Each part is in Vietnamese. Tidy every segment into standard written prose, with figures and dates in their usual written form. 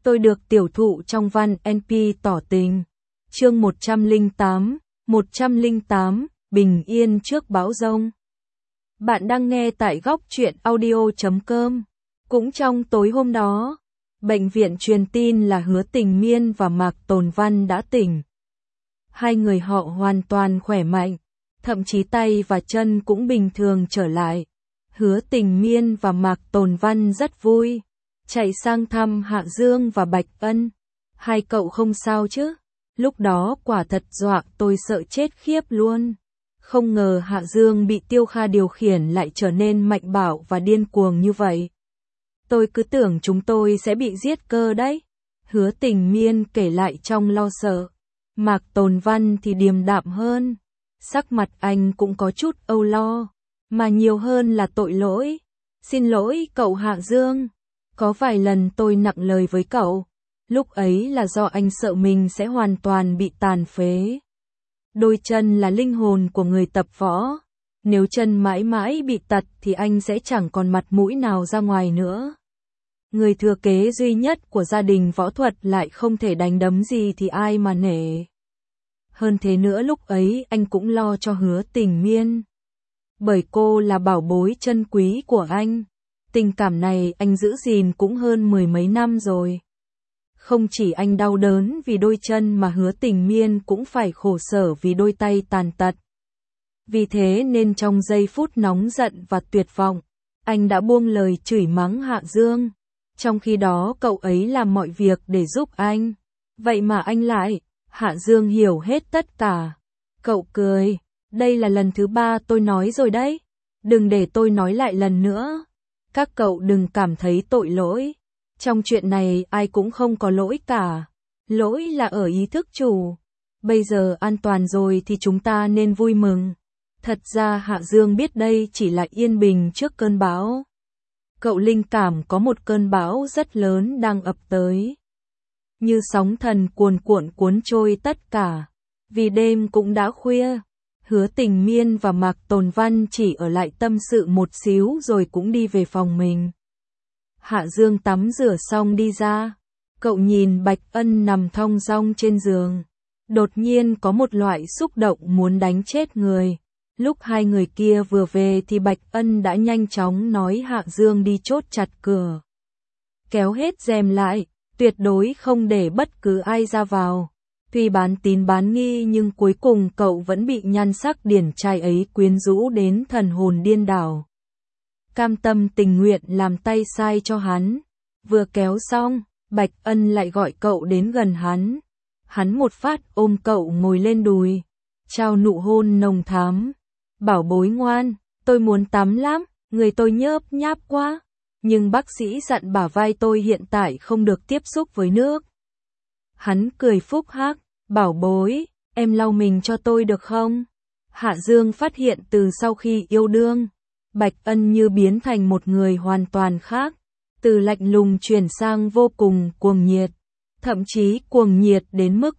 Tôi được tiểu thụ trong văn NP tỏ tình. Chương 108, bình yên trước bão giông. Bạn đang nghe tại góc truyện audio.com. Cũng trong tối hôm đó, bệnh viện truyền tin là Hứa Tình Miên và Mạc Tồn Văn đã tỉnh. Hai người họ hoàn toàn khỏe mạnh, thậm chí tay và chân cũng bình thường trở lại. Hứa Tình Miên và Mạc Tồn Văn rất vui, chạy sang thăm Hạ Dương và Bạch Ân. Hai cậu không sao chứ? Lúc đó quả thật dọa tôi sợ chết khiếp luôn. Không ngờ Hạ Dương bị Tiêu Kha điều khiển lại trở nên mạnh bạo và điên cuồng như vậy. Tôi cứ tưởng chúng tôi sẽ bị giết cơ đấy. Hứa Tình Miên kể lại trong lo sợ. Mạc Tồn Văn thì điềm đạm hơn. Sắc mặt anh cũng có chút âu lo, mà nhiều hơn là tội lỗi. Xin lỗi cậu Hạ Dương. Có vài lần tôi nặng lời với cậu. Lúc ấy là do anh sợ mình sẽ hoàn toàn bị tàn phế. Đôi chân là linh hồn của người tập võ. Nếu chân mãi mãi bị tật thì anh sẽ chẳng còn mặt mũi nào ra ngoài nữa. Người thừa kế duy nhất của gia đình võ thuật lại không thể đánh đấm gì thì ai mà nể. Hơn thế nữa lúc ấy anh cũng lo cho Hứa Tình Miên. Bởi cô là bảo bối chân quý của anh. Tình cảm này anh giữ gìn cũng hơn 10 mấy năm rồi. Không chỉ anh đau đớn vì đôi chân mà Hứa Tình Miên cũng phải khổ sở vì đôi tay tàn tật. Vì thế nên trong giây phút nóng giận và tuyệt vọng, anh đã buông lời chửi mắng Hạ Dương. Trong khi đó cậu ấy làm mọi việc để giúp anh. Vậy mà anh lại, Hạ Dương hiểu hết tất cả. Cậu cười, đây là lần thứ 3 tôi nói rồi đấy. Đừng để tôi nói lại lần nữa. Các cậu đừng cảm thấy tội lỗi. Trong chuyện này ai cũng không có lỗi cả. Lỗi là ở ý thức chủ. Bây giờ an toàn rồi thì chúng ta nên vui mừng. Thật ra Hạ Dương biết đây chỉ là yên bình trước cơn bão. Cậu linh cảm có một cơn bão rất lớn đang ập tới. Như sóng thần cuồn cuộn cuốn trôi tất cả. Vì đêm cũng đã khuya. Hứa Tình Miên và Mạc Tồn Văn chỉ ở lại tâm sự một xíu rồi cũng đi về phòng mình. Hạ Dương tắm rửa xong đi ra. Cậu nhìn Bạch Ân nằm thong dong trên giường. Đột nhiên có một loại xúc động muốn đánh chết người. Lúc hai người kia vừa về thì Bạch Ân đã nhanh chóng nói Hạ Dương đi chốt chặt cửa. Kéo hết rèm lại, tuyệt đối không để bất cứ ai ra vào. Tuy bán tín bán nghi nhưng cuối cùng cậu vẫn bị nhan sắc điển trai ấy quyến rũ đến thần hồn điên đảo. Cam tâm tình nguyện làm tay sai cho hắn. Vừa kéo xong, Bạch Ân lại gọi cậu đến gần hắn. Hắn một phát ôm cậu ngồi lên đùi, trao nụ hôn nồng thắm. Bảo bối ngoan, tôi muốn tắm lắm, người tôi nhớp nháp quá. Nhưng bác sĩ dặn bả vai tôi hiện tại không được tiếp xúc với nước. Hắn cười phúc hắc, bảo bối, em lau mình cho tôi được không? Hạ Dương phát hiện từ sau khi yêu đương, Bạch Ân như biến thành một người hoàn toàn khác. Từ lạnh lùng chuyển sang vô cùng cuồng nhiệt. Thậm chí cuồng nhiệt đến mức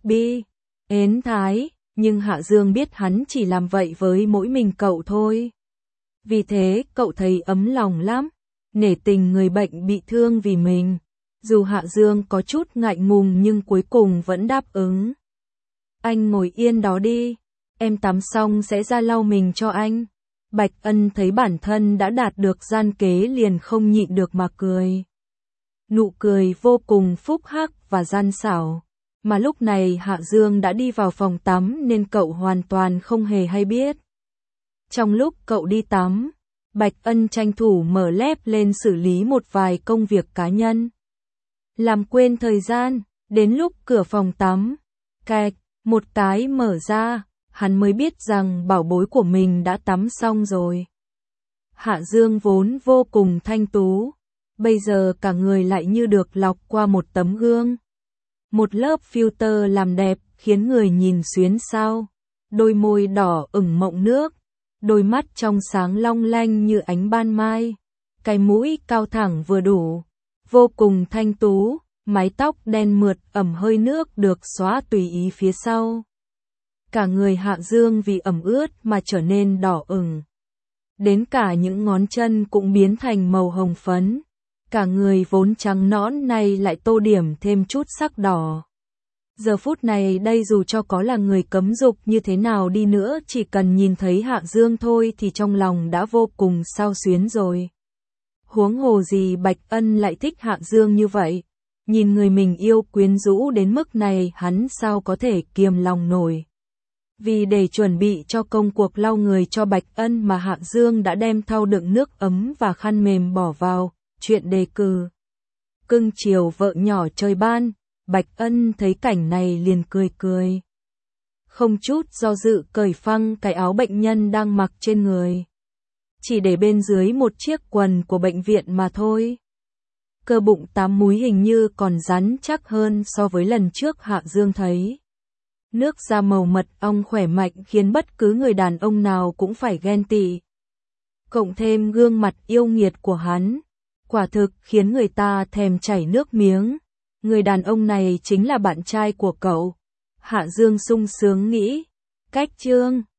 ến thái. Nhưng Hạ Dương biết hắn chỉ làm vậy với mỗi mình cậu thôi. Vì thế cậu thấy ấm lòng lắm. Nể tình người bệnh bị thương vì mình. Dù Hạ Dương có chút ngại ngùng nhưng cuối cùng vẫn đáp ứng. Anh ngồi yên đó đi. Em tắm xong sẽ ra lau mình cho anh. Bạch Ân thấy bản thân đã đạt được gian kế liền không nhịn được mà cười. Nụ cười vô cùng phúc hắc và gian xảo. Mà lúc này Hạ Dương đã đi vào phòng tắm nên cậu hoàn toàn không hề hay biết. Trong lúc cậu đi tắm, Bạch Ân tranh thủ mở lép lên xử lý một vài công việc cá nhân. Làm quên thời gian, đến lúc cửa phòng tắm, cạch, một cái mở ra, hắn mới biết rằng bảo bối của mình đã tắm xong rồi. Hạ Dương vốn vô cùng thanh tú, bây giờ cả người lại như được lọc qua một tấm gương. Một lớp filter làm đẹp khiến người nhìn xuyến sao. Đôi môi đỏ ửng mọng nước, đôi mắt trong sáng long lanh như ánh ban mai. Cái mũi cao thẳng vừa đủ, vô cùng thanh tú, mái tóc đen mượt ẩm hơi nước được xóa tùy ý phía sau. Cả người Hạ Dương vì ẩm ướt mà trở nên đỏ ửng. Đến cả những ngón chân cũng biến thành màu hồng phấn. cả người vốn trắng nõn này lại tô điểm thêm chút sắc đỏ. Giờ phút này đây dù cho có là người cấm dục như thế nào đi nữa, chỉ cần nhìn thấy Hạ Dương thôi thì trong lòng đã vô cùng xao xuyến rồi. Huống hồ gì Bạch Ân lại thích Hạ Dương như vậy. Nhìn người mình yêu quyến rũ đến mức này, hắn sao có thể kiềm lòng nổi. Vì để chuẩn bị cho công cuộc lau người cho Bạch Ân mà Hạ Dương đã đem thau đựng nước ấm và khăn mềm bỏ vào, chuyện đề cử. Cưng chiều vợ nhỏ chơi ban, Bạch Ân thấy cảnh này liền cười cười. Không chút do dự cởi phăng cái áo bệnh nhân đang mặc trên người. Chỉ để bên dưới một chiếc quần của bệnh viện mà thôi. Cơ bụng 8 múi hình như còn rắn chắc hơn so với lần trước Hạ Dương thấy. Nước da màu mật ong khỏe mạnh khiến bất cứ người đàn ông nào cũng phải ghen tị. Cộng thêm gương mặt yêu nghiệt của hắn, quả thực khiến người ta thèm chảy nước miếng. Người đàn ông này chính là bạn trai của cậu. Hạ Dương sung sướng nghĩ. Cách chương